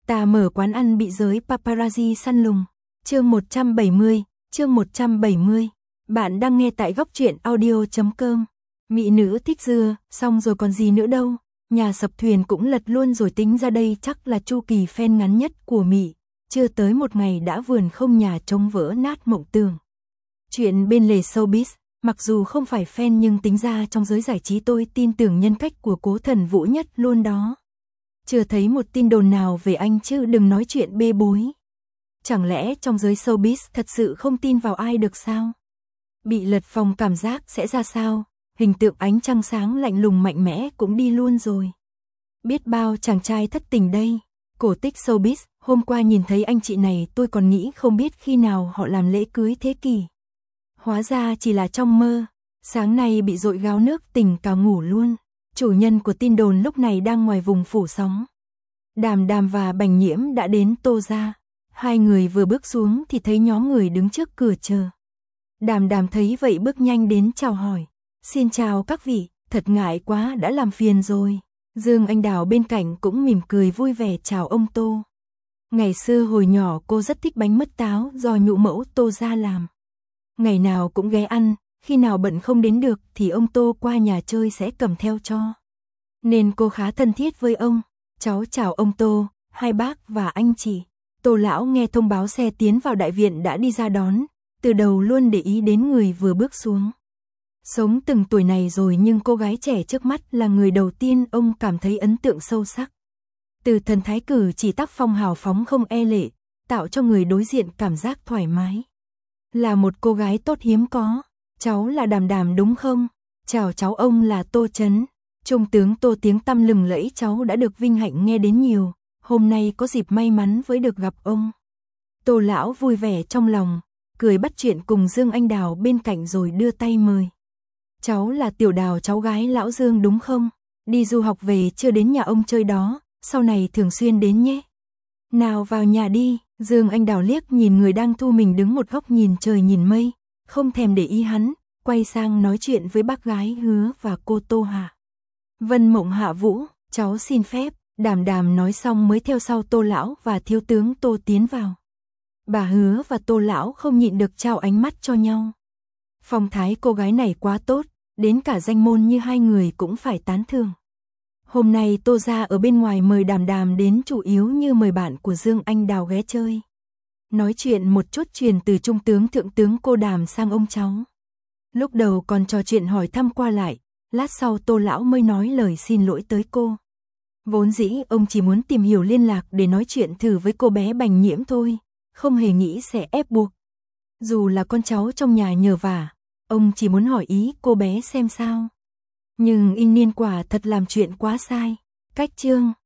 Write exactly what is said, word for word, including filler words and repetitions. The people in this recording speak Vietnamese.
Ta mở quán ăn bị giới paparazzi săn lùng. Chương một trăm bảy mươi, chương một trăm bảy mươi. Bạn đang nghe tại góc truyện audio chấm com. Mỹ nữ thích dưa, xong rồi còn gì nữa đâu. Nhà sập thuyền cũng lật luôn rồi, tính ra đây chắc là chu kỳ fan ngắn nhất của Mỹ. Chưa tới một ngày đã vườn không nhà trống vỡ nát mộng tưởng. Chuyện bên lề showbiz, mặc dù không phải fan nhưng tính ra trong giới giải trí tôi tin tưởng nhân cách của Cố Thần Vũ nhất luôn đó. Chưa thấy một tin đồn nào về anh chứ đừng nói chuyện bê bối. Chẳng lẽ trong giới showbiz thật sự không tin vào ai được sao? Bị lật phòng cảm giác sẽ ra sao? Hình tượng ánh trăng sáng lạnh lùng mạnh mẽ cũng đi luôn rồi. Biết bao chàng trai thất tình đây. Cổ tích showbiz, hôm qua nhìn thấy anh chị này tôi còn nghĩ không biết khi nào họ làm lễ cưới thế kỷ. Hóa ra chỉ là trong mơ. Sáng nay bị dội gáo nước tỉnh cả ngủ luôn. Chủ nhân của tin đồn lúc này đang ngoài vùng phủ sóng. Đàm Đàm và Bành Nhiễm đã đến Tô gia. Hai người vừa bước xuống thì thấy nhóm người đứng trước cửa chờ. Đàm Đàm thấy vậy bước nhanh đến chào hỏi. Xin chào các vị, thật ngại quá đã làm phiền rồi. Dương Anh Đào bên cạnh cũng mỉm cười vui vẻ chào ông Tô. Ngày xưa hồi nhỏ cô rất thích bánh mứt táo do nhũ mẫu Tô gia làm. Ngày nào cũng ghé ăn, khi nào bận không đến được thì ông Tô qua nhà chơi sẽ cầm theo cho. Nên cô khá thân thiết với ông. Cháu chào ông Tô, hai bác và anh chị. Tô lão nghe thông báo xe tiến vào đại viện đã đi ra đón, từ đầu luôn để ý đến người vừa bước xuống. Sống từng tuổi này rồi nhưng cô gái trẻ trước mắt là người đầu tiên ông cảm thấy ấn tượng sâu sắc. Từ thần thái cử chỉ tác phong hào phóng không e lệ, tạo cho người đối diện cảm giác thoải mái. Là một cô gái tốt hiếm có. Cháu là Đàm Đàm đúng không? Chào cháu, ông là Tô Chấn. Trung tướng Tô tiếng tăm lừng lẫy cháu đã được vinh hạnh nghe đến nhiều. Hôm nay có dịp may mắn với được gặp ông. Tô lão vui vẻ trong lòng, cười bắt chuyện cùng Dương Anh Đào bên cạnh rồi đưa tay mời. Cháu là Tiểu Đào, cháu gái lão Dương đúng không? Đi du học về chưa đến nhà ông chơi đó, sau này thường xuyên đến nhé. Nào vào nhà đi. Dương Anh Đào liếc nhìn người đang thu mình đứng một góc nhìn trời nhìn mây, không thèm để ý hắn, quay sang nói chuyện với bác gái Hứa và cô Tô Hạ. Vân Mộng Hạ Vũ, cháu xin phép. Đàm Đàm nói xong mới theo sau Tô lão và thiếu tướng Tô tiến vào. Bà Hứa và Tô lão không nhịn được trao ánh mắt cho nhau. Phong thái cô gái này quá tốt, đến cả danh môn như hai người cũng phải tán thưởng. Hôm nay Tô gia ở bên ngoài mời Đàm Đàm đến chủ yếu như mời bạn của Dương Anh Đào ghé chơi. Nói chuyện một chút truyền từ trung tướng thượng tướng cô Đàm sang ông cháu. Lúc đầu còn trò chuyện hỏi thăm qua lại, lát sau Tô lão mới nói lời xin lỗi tới cô. Vốn dĩ ông chỉ muốn tìm hiểu liên lạc để nói chuyện thử với cô bé Bành Nhiễm thôi, không hề nghĩ sẽ ép buộc. Dù là con cháu trong nhà nhờ vả, ông chỉ muốn hỏi ý cô bé xem sao. Nhưng In Niên quả thật làm chuyện quá sai. Cách chương